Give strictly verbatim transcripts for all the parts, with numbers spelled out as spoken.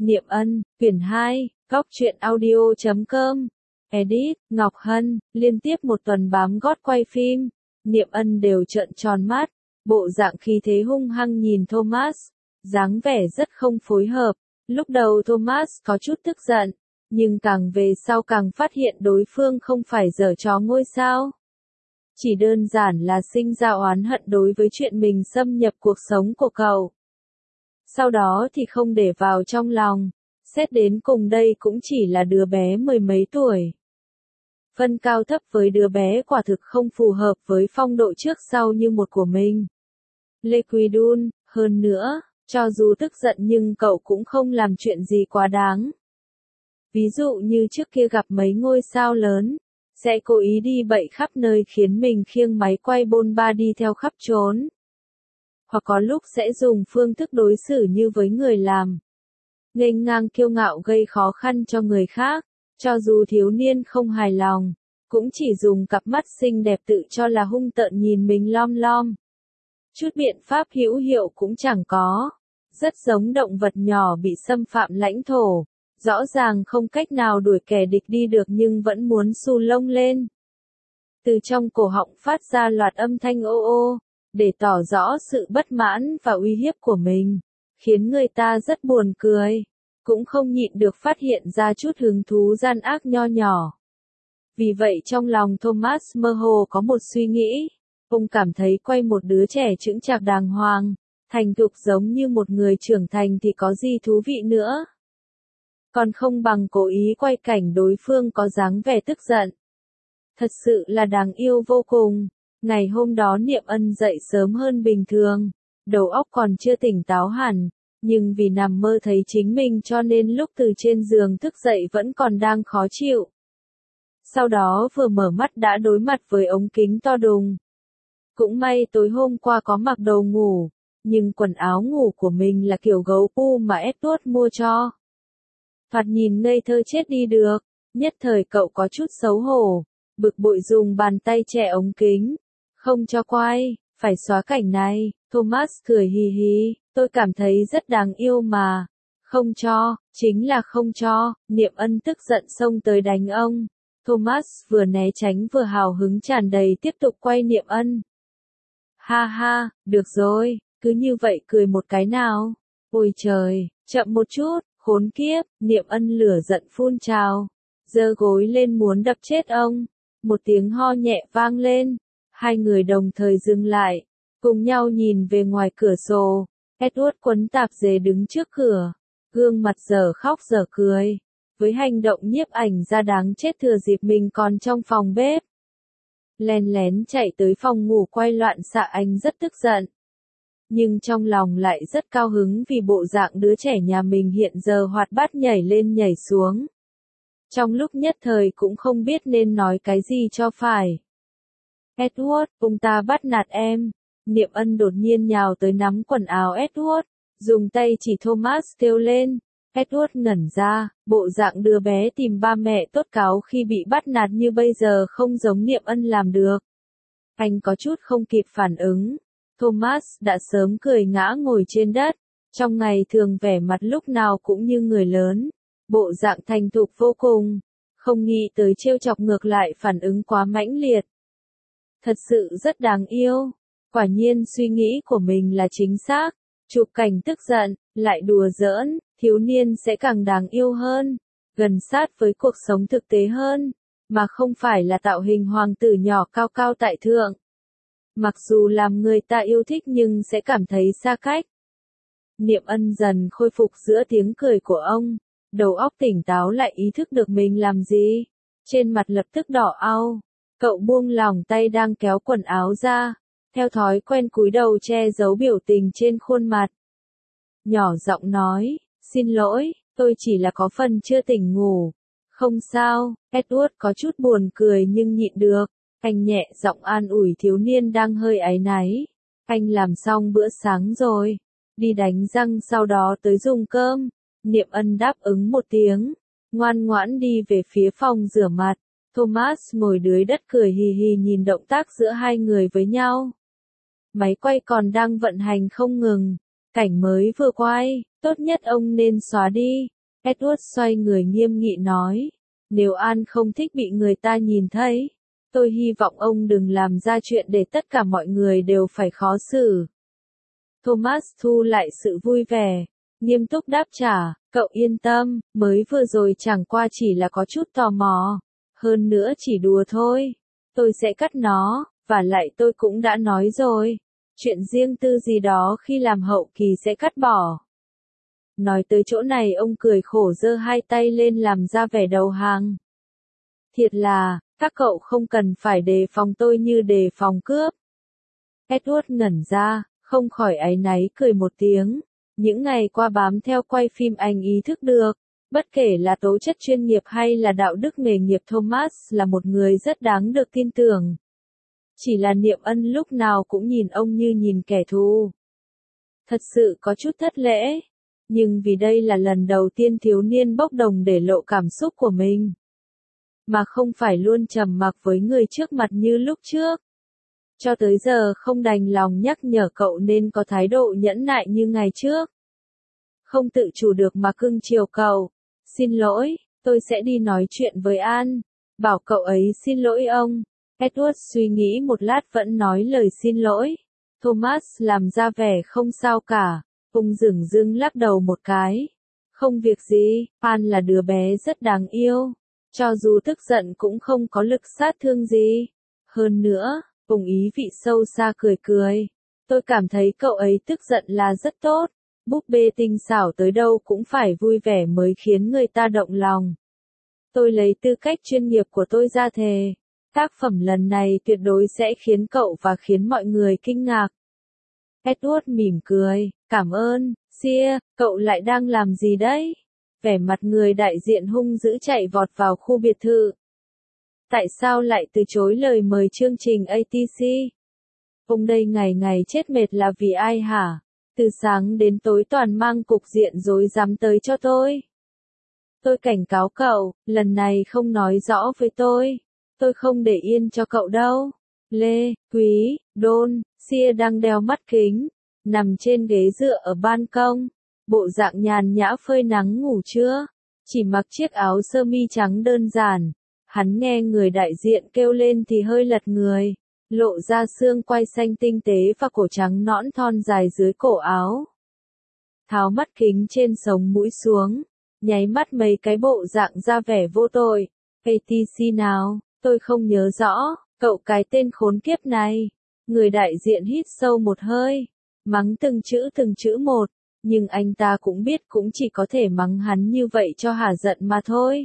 Niệm Ân, quyển hai, góc truyện audio chấm com. Edit, Ngọc Hân, liên tiếp một tuần bám gót quay phim. Niệm Ân đều trợn tròn mắt, bộ dạng khí thế hung hăng nhìn Thomas, dáng vẻ rất không phối hợp. Lúc đầu Thomas có chút tức giận, nhưng càng về sau càng phát hiện đối phương không phải giở trò ngôi sao. Chỉ đơn giản là sinh ra oán hận đối với chuyện mình xâm nhập cuộc sống của cậu. Sau đó thì không để vào trong lòng, xét đến cùng đây cũng chỉ là đứa bé mười mấy tuổi. Phân cao thấp với đứa bé quả thực không phù hợp với phong độ trước sau như một của mình. Lê Quý Đun, hơn nữa, cho dù tức giận nhưng cậu cũng không làm chuyện gì quá đáng. Ví dụ như trước kia gặp mấy ngôi sao lớn, sẽ cố ý đi bậy khắp nơi khiến mình khiêng máy quay bôn ba đi theo khắp trốn. Hoặc có lúc sẽ dùng phương thức đối xử như với người làm. Nghênh ngang kiêu ngạo gây khó khăn cho người khác, cho dù thiếu niên không hài lòng, cũng chỉ dùng cặp mắt xinh đẹp tự cho là hung tợn nhìn mình lom lom. Chút biện pháp hữu hiệu cũng chẳng có, rất giống động vật nhỏ bị xâm phạm lãnh thổ, rõ ràng không cách nào đuổi kẻ địch đi được nhưng vẫn muốn xù lông lên. Từ trong cổ họng phát ra loạt âm thanh ô ô, để tỏ rõ sự bất mãn và uy hiếp của mình, khiến người ta rất buồn cười, cũng không nhịn được phát hiện ra chút hứng thú gian ác nho nhỏ. Vì vậy trong lòng Thomas mơ hồ có một suy nghĩ, ông cảm thấy quay một đứa trẻ chững chạc đàng hoàng, thành thục giống như một người trưởng thành thì có gì thú vị nữa. Còn không bằng cố ý quay cảnh đối phương có dáng vẻ tức giận. Thật sự là đáng yêu vô cùng. Ngày hôm đó Niệm Ân dậy sớm hơn bình thường, đầu óc còn chưa tỉnh táo hẳn, nhưng vì nằm mơ thấy chính mình cho nên lúc từ trên giường thức dậy vẫn còn đang khó chịu. Sau đó vừa mở mắt đã đối mặt với ống kính to đùng. Cũng may tối hôm qua có mặc đồ ngủ, nhưng quần áo ngủ của mình là kiểu gấu pu mà Edward mua cho. Thoạt nhìn ngây thơ chết đi được, nhất thời cậu có chút xấu hổ, bực bội dùng bàn tay che ống kính. Không cho quay, phải xóa cảnh này. Thomas cười hì hì, tôi cảm thấy rất đáng yêu mà. Không cho, chính là không cho. Niệm Ân tức giận xông tới đánh ông. Thomas vừa né tránh vừa hào hứng tràn đầy tiếp tục quay Niệm Ân. Ha ha, được rồi, cứ như vậy cười một cái nào. Ôi trời, chậm một chút, khốn kiếp. Niệm Ân lửa giận phun trào, giơ gối lên muốn đập chết ông. Một tiếng ho nhẹ vang lên. Hai người đồng thời dừng lại, cùng nhau nhìn về ngoài cửa sổ. Edward quấn tạp dề đứng trước cửa, gương mặt dở khóc dở cười, với hành động nhiếp ảnh ra đáng chết thừa dịp mình còn trong phòng bếp. Lén lén chạy tới phòng ngủ quay loạn xạ anh rất tức giận. Nhưng trong lòng lại rất cao hứng vì bộ dạng đứa trẻ nhà mình hiện giờ hoạt bát nhảy lên nhảy xuống. Trong lúc nhất thời cũng không biết nên nói cái gì cho phải. Edward, ông ta bắt nạt em. Niệm Ân đột nhiên nhào tới nắm quần áo Edward, dùng tay chỉ Thomas kêu lên. Edward ngẩn ra, bộ dạng đứa bé tìm ba mẹ tốt cáo khi bị bắt nạt như bây giờ không giống Niệm Ân làm được. Anh có chút không kịp phản ứng. Thomas đã sớm cười ngã ngồi trên đất, trong ngày thường vẻ mặt lúc nào cũng như người lớn, bộ dạng thành thục vô cùng, không nghĩ tới trêu chọc ngược lại phản ứng quá mãnh liệt. Thật sự rất đáng yêu. Quả nhiên suy nghĩ của mình là chính xác. Chụp cảnh tức giận, lại đùa giỡn, thiếu niên sẽ càng đáng yêu hơn, gần sát với cuộc sống thực tế hơn, mà không phải là tạo hình hoàng tử nhỏ cao cao tại thượng. Mặc dù làm người ta yêu thích nhưng sẽ cảm thấy xa cách. Niệm Ân dần khôi phục giữa tiếng cười của ông, đầu óc tỉnh táo lại ý thức được mình làm gì, trên mặt lập tức đỏ au. Cậu buông lỏng tay đang kéo quần áo ra, theo thói quen cúi đầu che giấu biểu tình trên khuôn mặt. Nhỏ giọng nói, xin lỗi, tôi chỉ là có phần chưa tỉnh ngủ. Không sao. Edward có chút buồn cười nhưng nhịn được, anh nhẹ giọng an ủi thiếu niên đang hơi áy náy. Anh làm xong bữa sáng rồi, đi đánh răng sau đó tới dùng cơm. Niệm Ân đáp ứng một tiếng, ngoan ngoãn đi về phía phòng rửa mặt. Thomas ngồi dưới đất cười hì hì nhìn động tác giữa hai người với nhau. Máy quay còn đang vận hành không ngừng, cảnh mới vừa quay, Tốt nhất ông nên xóa đi. Edward xoay người nghiêm nghị nói. Nếu An không thích bị người ta nhìn thấy, tôi hy vọng ông đừng làm ra chuyện để tất cả mọi người đều phải khó xử. Thomas thu lại sự vui vẻ, nghiêm túc đáp trả, cậu yên tâm, mới vừa rồi chẳng qua chỉ là có chút tò mò. Hơn nữa chỉ đùa thôi. Tôi sẽ cắt nó, và lại tôi cũng đã nói rồi. Chuyện riêng tư gì đó khi làm hậu kỳ sẽ cắt bỏ. Nói tới chỗ này ông cười khổ giơ hai tay lên làm ra vẻ đầu hàng. Thiệt là, các cậu không cần phải đề phòng tôi như đề phòng cướp. Edward ngẩn ra, không khỏi áy náy cười một tiếng. Những ngày qua bám theo quay phim anh ý thức được, bất kể là tố chất chuyên nghiệp hay là đạo đức nghề nghiệp Thomas là một người rất đáng được tin tưởng. Chỉ là Niệm Ân lúc nào cũng nhìn ông như nhìn kẻ thù. Thật sự có chút thất lễ. Nhưng vì đây là lần đầu tiên thiếu niên bốc đồng để lộ cảm xúc của mình. Mà không phải luôn trầm mặc với người trước mặt như lúc trước. Cho tới giờ không đành lòng nhắc nhở cậu nên có thái độ nhẫn nại như ngày trước. Không tự chủ được mà cưng chiều cậu. Xin lỗi, tôi sẽ đi nói chuyện với An. Bảo cậu ấy xin lỗi ông. Edward suy nghĩ một lát vẫn nói lời xin lỗi. Thomas làm ra vẻ không sao cả. Ung dửng dưng lắc đầu một cái. Không việc gì, An là đứa bé rất đáng yêu. Cho dù tức giận cũng không có lực sát thương gì. Hơn nữa, Ung ý vị sâu xa cười cười. Tôi cảm thấy cậu ấy tức giận là rất tốt. Búp bê tinh xảo tới đâu cũng phải vui vẻ mới khiến người ta động lòng. Tôi lấy tư cách chuyên nghiệp của tôi ra thề. Tác phẩm lần này tuyệt đối sẽ khiến cậu và khiến mọi người kinh ngạc. Edward mỉm cười, cảm ơn, Sia, cậu lại đang làm gì đấy? Vẻ mặt người đại diện hung dữ chạy vọt vào khu biệt thự. Tại sao lại từ chối lời mời chương trình a tê xê? Ông đây ngày ngày chết mệt là vì ai hả? Từ sáng đến tối toàn mang cục diện rối rắm tới cho tôi. Tôi cảnh cáo cậu, lần này không nói rõ với tôi. Tôi không để yên cho cậu đâu. Lê, Quý, Đôn, Sia đang đeo mắt kính, nằm trên ghế dựa ở ban công, bộ dạng nhàn nhã phơi nắng ngủ trưa, chỉ mặc chiếc áo sơ mi trắng đơn giản. Hắn nghe người đại diện kêu lên thì hơi lật người, lộ ra xương quai xanh tinh tế và cổ trắng nõn thon dài dưới cổ áo. Tháo mắt kính trên sống mũi xuống, nháy mắt mấy cái bộ dạng ra vẻ vô tội. a tê xê nào, tôi không nhớ rõ, cậu cái tên khốn kiếp này. Người đại diện hít sâu một hơi, mắng từng chữ từng chữ một, nhưng anh ta cũng biết cũng chỉ có thể mắng hắn như vậy cho hả giận mà thôi.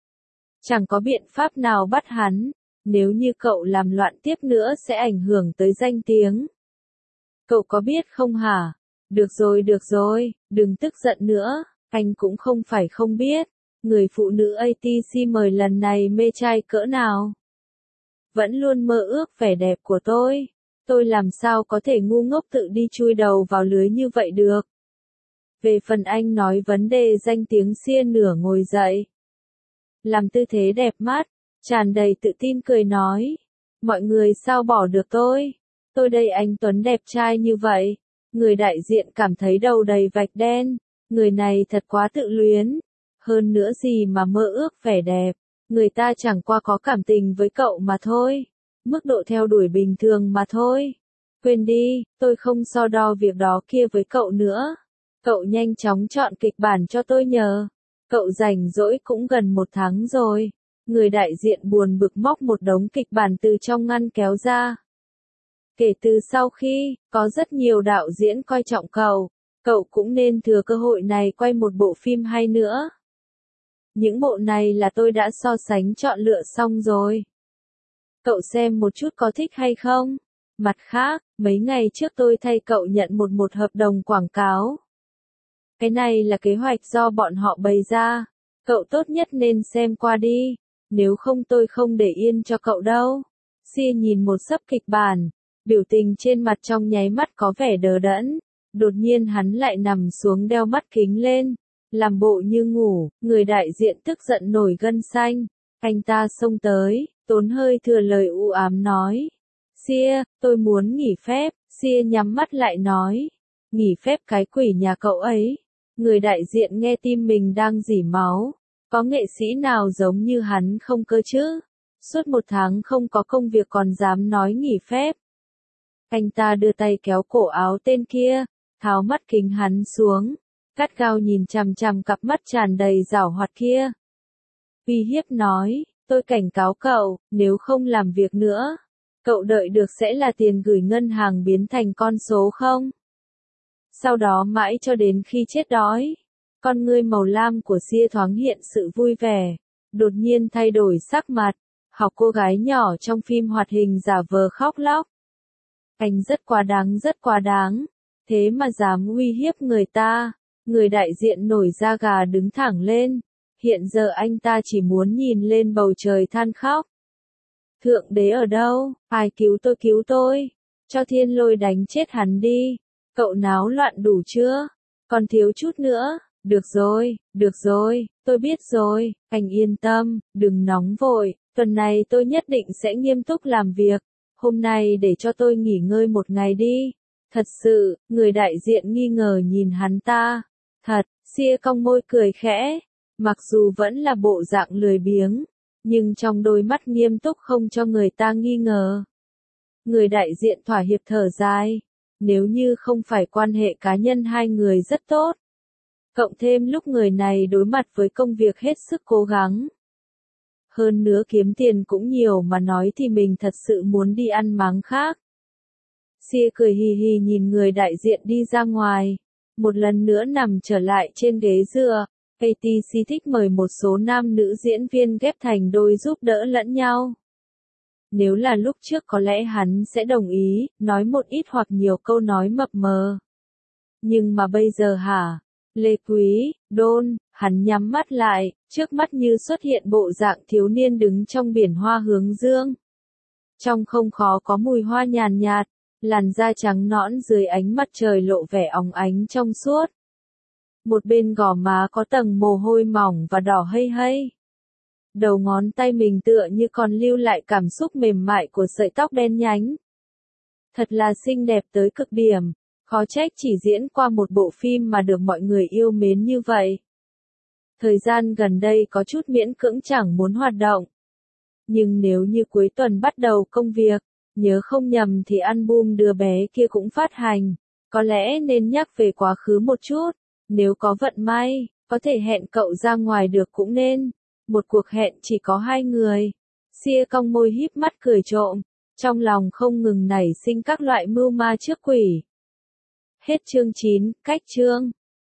Chẳng có biện pháp nào bắt hắn, nếu như cậu làm loạn tiếp nữa sẽ ảnh hưởng tới danh tiếng. Cậu có biết không hả? Được rồi được rồi, đừng tức giận nữa, anh cũng không phải không biết, người phụ nữ a tê xê mời lần này mê trai cỡ nào. Vẫn luôn mơ ước vẻ đẹp của tôi. Tôi làm sao có thể ngu ngốc tự đi chui đầu vào lưới như vậy được. Về phần anh nói vấn đề danh tiếng Sia nửa ngồi dậy. Làm tư thế đẹp mắt, tràn đầy tự tin cười nói. Mọi người sao bỏ được tôi? Tôi đây anh Tuấn đẹp trai như vậy. Người đại diện cảm thấy đầu đầy vạch đen. Người này thật quá tự luyến. Hơn nữa gì mà mơ ước vẻ đẹp. Người ta chẳng qua có cảm tình với cậu mà thôi. Mức độ theo đuổi bình thường mà thôi. Quên đi, tôi không so đo việc đó kia với cậu nữa. Cậu nhanh chóng chọn kịch bản cho tôi nhờ. Cậu rảnh rỗi cũng gần một tháng rồi. Người đại diện buồn bực móc một đống kịch bản từ trong ngăn kéo ra. Kể từ sau khi, có rất nhiều đạo diễn coi trọng cậu, cậu cũng nên thừa cơ hội này quay một bộ phim hay nữa. Những bộ này là tôi đã so sánh chọn lựa xong rồi. Cậu xem một chút có thích hay không? Mặt khác, mấy ngày trước tôi thay cậu nhận một một hợp đồng quảng cáo. Cái này là kế hoạch do bọn họ bày ra. Cậu tốt nhất nên xem qua đi. Nếu không tôi không để yên cho cậu đâu. Sia nhìn một sấp kịch bản. Biểu tình trên mặt trong nháy mắt có vẻ đờ đẫn. Đột nhiên hắn lại nằm xuống đeo mắt kính lên. Làm bộ như ngủ, người đại diện tức giận nổi gân xanh. Anh ta xông tới, tốn hơi thừa lời u ám nói. Sia, tôi muốn nghỉ phép. Sia nhắm mắt lại nói. Nghỉ phép cái quỷ nhà cậu ấy. Người đại diện nghe tim mình đang rỉ máu. Có nghệ sĩ nào giống như hắn không cơ chứ? Suốt một tháng không có công việc còn dám nói nghỉ phép. Anh ta đưa tay kéo cổ áo tên kia, tháo mắt kính hắn xuống, gắt gao nhìn chằm chằm cặp mắt tràn đầy giảo hoạt kia. Uy hiếp nói, tôi cảnh cáo cậu, nếu không làm việc nữa, cậu đợi được sẽ là tiền gửi ngân hàng biến thành con số không? Sau đó mãi cho đến khi chết đói, con ngươi màu lam của Sia thoáng hiện sự vui vẻ, đột nhiên thay đổi sắc mặt, học cô gái nhỏ trong phim hoạt hình giả vờ khóc lóc. Anh rất quá đáng rất quá đáng, thế mà dám uy hiếp người ta. Người đại diện nổi da gà đứng thẳng lên, hiện giờ anh ta chỉ muốn nhìn lên bầu trời than khóc. Thượng đế ở đâu, ai cứu tôi cứu tôi, cho thiên lôi đánh chết hắn đi, cậu náo loạn đủ chưa, còn thiếu chút nữa, được rồi, được rồi, tôi biết rồi, anh yên tâm, đừng nóng vội, tuần này tôi nhất định sẽ nghiêm túc làm việc, hôm nay để cho tôi nghỉ ngơi một ngày đi. Thật sự, người đại diện nghi ngờ nhìn hắn ta. Thật, Sia cong môi cười khẽ, mặc dù vẫn là bộ dạng lười biếng, nhưng trong đôi mắt nghiêm túc không cho người ta nghi ngờ. Người đại diện thỏa hiệp thở dài, nếu như không phải quan hệ cá nhân hai người rất tốt. Cộng thêm lúc người này đối mặt với công việc hết sức cố gắng. Hơn nữa kiếm tiền cũng nhiều mà nói thì mình thật sự muốn đi ăn máng khác. Sia cười hì hì nhìn người đại diện đi ra ngoài, một lần nữa nằm trở lại trên ghế dựa. a tê xê thích mời một số nam nữ diễn viên ghép thành đôi giúp đỡ lẫn nhau. Nếu là lúc trước có lẽ hắn sẽ đồng ý, nói một ít hoặc nhiều câu nói mập mờ. Nhưng mà bây giờ hả? Lê Quý, Đôn, hắn nhắm mắt lại, trước mắt như xuất hiện bộ dạng thiếu niên đứng trong biển hoa hướng dương. Trong không khó có mùi hoa nhàn nhạt, làn da trắng nõn dưới ánh mặt trời lộ vẻ óng ánh trong suốt. Một bên gò má có tầng mồ hôi mỏng và đỏ hây hây. Đầu ngón tay mình tựa như còn lưu lại cảm xúc mềm mại của sợi tóc đen nhánh. Thật là xinh đẹp tới cực điểm, khó trách chỉ diễn qua một bộ phim mà được mọi người yêu mến như vậy. Thời gian gần đây có chút miễn cưỡng chẳng muốn hoạt động. Nhưng nếu như cuối tuần bắt đầu công việc, nhớ không nhầm thì album đứa bé kia cũng phát hành, có lẽ nên nhắc về quá khứ một chút, nếu có vận may, có thể hẹn cậu ra ngoài được cũng nên. Một cuộc hẹn chỉ có hai người. Sia cong môi híp mắt cười trộm, trong lòng không ngừng nảy sinh các loại mưu ma trước quỷ. Hết chương chín, cách chương.